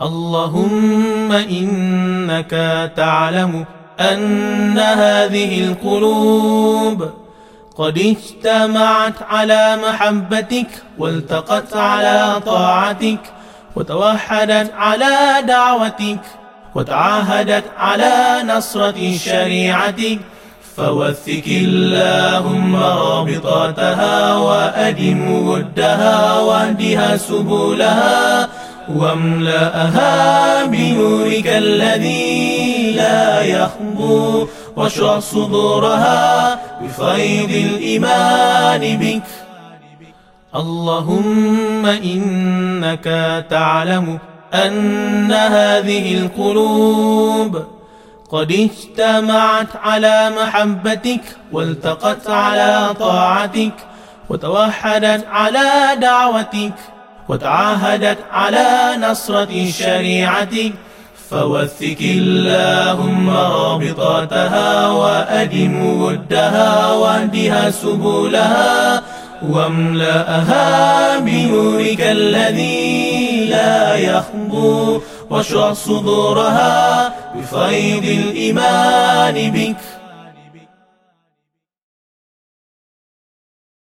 اللهم إنك تعلم أن هذه القلوب قد اجتمعت على محبتك والتقت على طاعتك وتوحدت على دعوتك وتعاهدت على نصرة شريعتك، فوثق اللهم رابطاتها وأدم ودها واهدها سبلها واملأها بنورك الذي لا يخبو، واشرح صدورها بفيض الإيمان بك. اللهم إنك تعلم أن هذه القلوب قد اجتمعت على محبتك والتقت على طاعتك وتوحدت على دعوتك وتعاهدت على نصرة شريعتك، فوثق اللهم رابطاتها وأدم ودها واهدها سبلها واملأها بنورك الذي لا يخبو، واشرح صدورها بفيض الإيمان بك.